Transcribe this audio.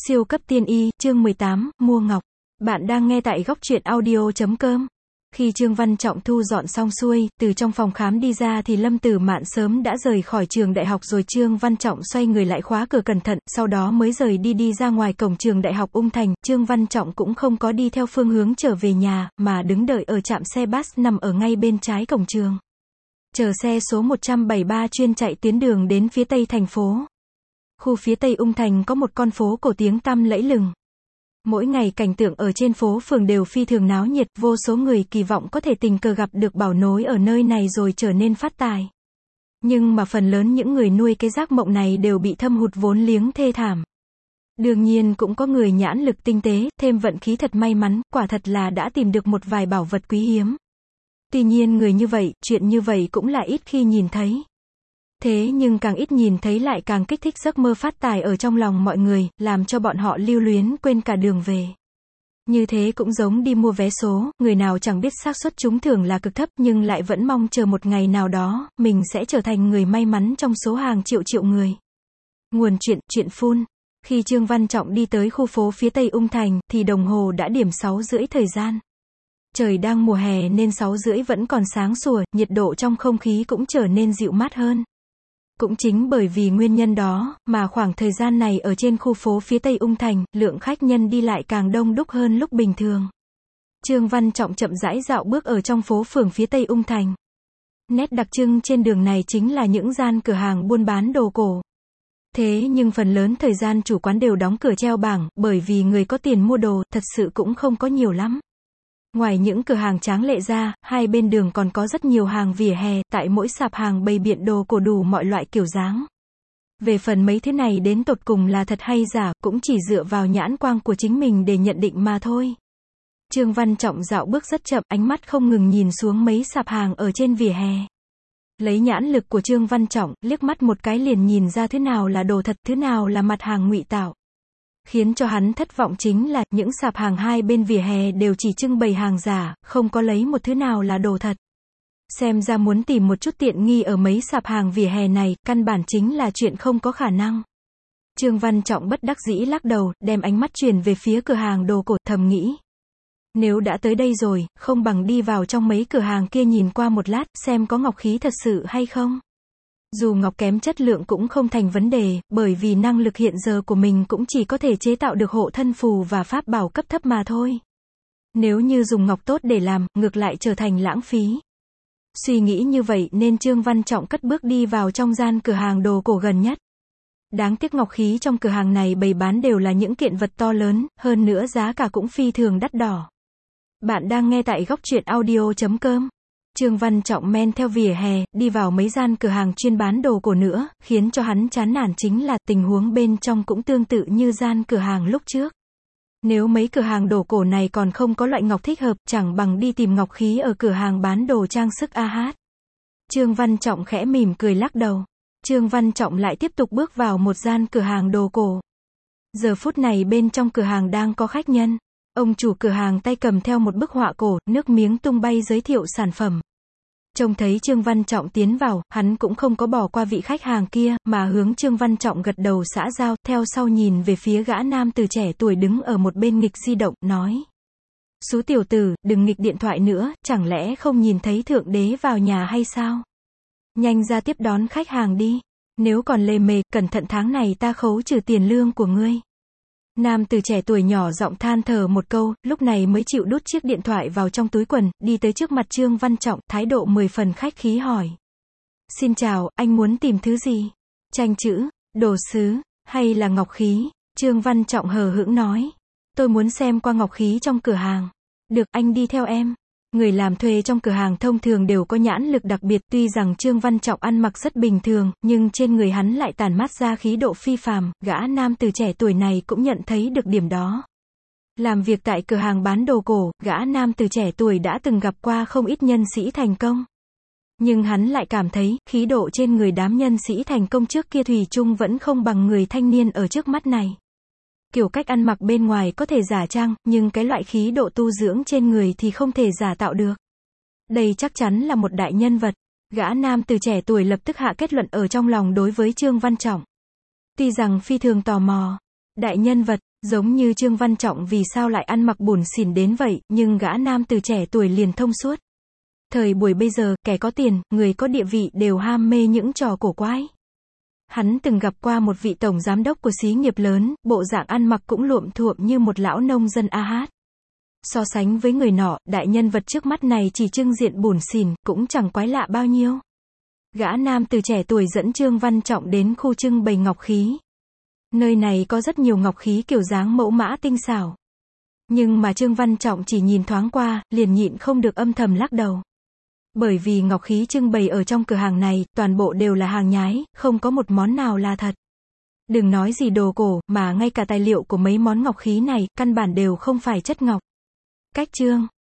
Siêu cấp tiên y, chương 18, mua ngọc. Bạn đang nghe tại góc truyện audio.com. Khi Trương Văn Trọng thu dọn xong xuôi, từ trong phòng khám đi ra thì Lâm Tử Mạn sớm đã rời khỏi trường đại học rồi. Trương Văn Trọng xoay người lại khóa cửa cẩn thận, sau đó mới rời đi ra ngoài cổng trường đại học Ung Thành. Trương Văn Trọng cũng không có đi theo phương hướng trở về nhà, mà đứng đợi ở trạm xe bus nằm ở ngay bên trái cổng trường. Chờ xe số 173 chuyên chạy tuyến đường đến phía tây thành phố. Khu phía tây Ung Thành có một con phố cổ tiếng tăm lẫy lừng. Mỗi ngày cảnh tượng ở trên phố phường đều phi thường náo nhiệt, vô số người kỳ vọng có thể tình cờ gặp được bảo nối ở nơi này rồi trở nên phát tài. Nhưng mà phần lớn những người nuôi cái giác mộng này đều bị thâm hụt vốn liếng thê thảm. Đương nhiên cũng có người nhãn lực tinh tế, thêm vận khí thật may mắn, quả thật là đã tìm được một vài bảo vật quý hiếm. Tuy nhiên người như vậy, chuyện như vậy cũng là ít khi nhìn thấy. Thế nhưng càng ít nhìn thấy lại càng kích thích giấc mơ phát tài ở trong lòng mọi người, làm cho bọn họ lưu luyến quên cả đường về. Như thế cũng giống đi mua vé số, người nào chẳng biết xác suất trúng thưởng là cực thấp nhưng lại vẫn mong chờ một ngày nào đó, mình sẽ trở thành người may mắn trong số hàng triệu người. Nguồn chuyện phun. Khi Trương Văn Trọng đi tới khu phố phía tây Ung Thành, thì đồng hồ đã điểm 6:30 thời gian. Trời đang mùa hè nên 6:30 vẫn còn sáng sủa, nhiệt độ trong không khí cũng trở nên dịu mát hơn. Cũng chính bởi vì nguyên nhân đó, mà khoảng thời gian này ở trên khu phố phía tây Ung Thành, lượng khách nhân đi lại càng đông đúc hơn lúc bình thường. Trương Văn Trọng chậm rãi dạo bước ở trong phố phường phía tây Ung Thành. Nét đặc trưng trên đường này chính là những gian cửa hàng buôn bán đồ cổ. Thế nhưng phần lớn thời gian chủ quán đều đóng cửa treo bảng, bởi vì người có tiền mua đồ, thật sự cũng không có nhiều lắm. Ngoài những cửa hàng tráng lệ ra, hai bên đường còn có rất nhiều hàng vỉa hè, tại mỗi sạp hàng bày biện đồ cổ đủ mọi loại kiểu dáng. Về phần mấy thứ này đến tột cùng là thật hay giả, cũng chỉ dựa vào nhãn quang của chính mình để nhận định mà thôi. Trương Văn Trọng dạo bước rất chậm, ánh mắt không ngừng nhìn xuống mấy sạp hàng ở trên vỉa hè. Lấy nhãn lực của Trương Văn Trọng, liếc mắt một cái liền nhìn ra thứ nào là đồ thật, thứ nào là mặt hàng ngụy tạo. Khiến cho hắn thất vọng chính là, những sạp hàng hai bên vỉa hè đều chỉ trưng bày hàng giả, không có lấy một thứ nào là đồ thật. Xem ra muốn tìm một chút tiện nghi ở mấy sạp hàng vỉa hè này, căn bản chính là chuyện không có khả năng. Trương Văn Trọng bất đắc dĩ lắc đầu, đem ánh mắt chuyển về phía cửa hàng đồ cổ, thầm nghĩ. Nếu đã tới đây rồi, không bằng đi vào trong mấy cửa hàng kia nhìn qua một lát, xem có ngọc khí thật sự hay không. Dù ngọc kém chất lượng cũng không thành vấn đề, bởi vì năng lực hiện giờ của mình cũng chỉ có thể chế tạo được hộ thân phù và pháp bảo cấp thấp mà thôi. Nếu như dùng ngọc tốt để làm, ngược lại trở thành lãng phí. Suy nghĩ như vậy nên Trương Văn Trọng cất bước đi vào trong gian cửa hàng đồ cổ gần nhất. Đáng tiếc ngọc khí trong cửa hàng này bày bán đều là những kiện vật to lớn, hơn nữa giá cả cũng phi thường đắt đỏ. Bạn đang nghe tại góc truyện audio.com. Trương Văn Trọng men theo vỉa hè, đi vào mấy gian cửa hàng chuyên bán đồ cổ nữa, khiến cho hắn chán nản chính là tình huống bên trong cũng tương tự như gian cửa hàng lúc trước. Nếu mấy cửa hàng đồ cổ này còn không có loại ngọc thích hợp, chẳng bằng đi tìm ngọc khí ở cửa hàng bán đồ trang sức AH. Trương Văn Trọng khẽ mỉm cười lắc đầu. Trương Văn Trọng lại tiếp tục bước vào một gian cửa hàng đồ cổ. Giờ phút này bên trong cửa hàng đang có khách nhân. Ông chủ cửa hàng tay cầm theo một bức họa cổ, nước miếng tung bay giới thiệu sản phẩm. Trông thấy Trương Văn Trọng tiến vào, hắn cũng không có bỏ qua vị khách hàng kia, mà hướng Trương Văn Trọng gật đầu xã giao, theo sau nhìn về phía gã nam từ trẻ tuổi đứng ở một bên nghịch di động, nói. Xú tiểu tử, đừng nghịch điện thoại nữa, chẳng lẽ không nhìn thấy thượng đế vào nhà hay sao? Nhanh ra tiếp đón khách hàng đi. Nếu còn lề mề, cẩn thận tháng này ta khấu trừ tiền lương của ngươi. Nam từ trẻ tuổi nhỏ giọng than thở một câu, lúc này mới chịu đút chiếc điện thoại vào trong túi quần, đi tới trước mặt Trương Văn Trọng, thái độ 10 phần khách khí hỏi. Xin chào, anh muốn tìm thứ gì? Tranh chữ, đồ sứ, hay là ngọc khí? Trương Văn Trọng hờ hững nói. Tôi muốn xem qua ngọc khí trong cửa hàng. Được, anh đi theo em. Người làm thuê trong cửa hàng thông thường đều có nhãn lực đặc biệt, tuy rằng Trương Văn Trọng ăn mặc rất bình thường, nhưng trên người hắn lại tản mát ra khí độ phi phàm, gã nam từ trẻ tuổi này cũng nhận thấy được điểm đó. Làm việc tại cửa hàng bán đồ cổ, gã nam từ trẻ tuổi đã từng gặp qua không ít nhân sĩ thành công. Nhưng hắn lại cảm thấy, khí độ trên người đám nhân sĩ thành công trước kia thủy chung vẫn không bằng người thanh niên ở trước mắt này. Kiểu cách ăn mặc bên ngoài có thể giả trang, nhưng cái loại khí độ tu dưỡng trên người thì không thể giả tạo được. Đây chắc chắn là một đại nhân vật. Gã nam từ trẻ tuổi lập tức hạ kết luận ở trong lòng đối với Trương Văn Trọng. Tuy rằng phi thường tò mò. Đại nhân vật, Giống như Trương Văn Trọng vì sao lại ăn mặc bủn xỉn đến vậy, nhưng gã nam từ trẻ tuổi liền thông suốt. Thời buổi bây giờ, kẻ có tiền, người có địa vị đều ham mê những trò cổ quái. Hắn từng gặp qua một vị tổng giám đốc của xí nghiệp lớn, bộ dạng ăn mặc cũng luộm thuộm như một lão nông dân a hát. So sánh với người nọ, đại nhân vật trước mắt này chỉ trưng diện bủn xỉn, cũng chẳng quái lạ bao nhiêu. Gã nam từ trẻ tuổi dẫn Trương Văn Trọng đến khu trưng bày ngọc khí. Nơi này có rất nhiều ngọc khí kiểu dáng mẫu mã tinh xảo. Nhưng mà Trương Văn Trọng chỉ nhìn thoáng qua, liền nhịn không được âm thầm lắc đầu. Bởi vì ngọc khí trưng bày ở trong cửa hàng này, toàn bộ đều là hàng nhái, không có một món nào là thật. Đừng nói gì đồ cổ, mà ngay cả tài liệu của mấy món ngọc khí này, căn bản đều không phải chất ngọc. Cách Trương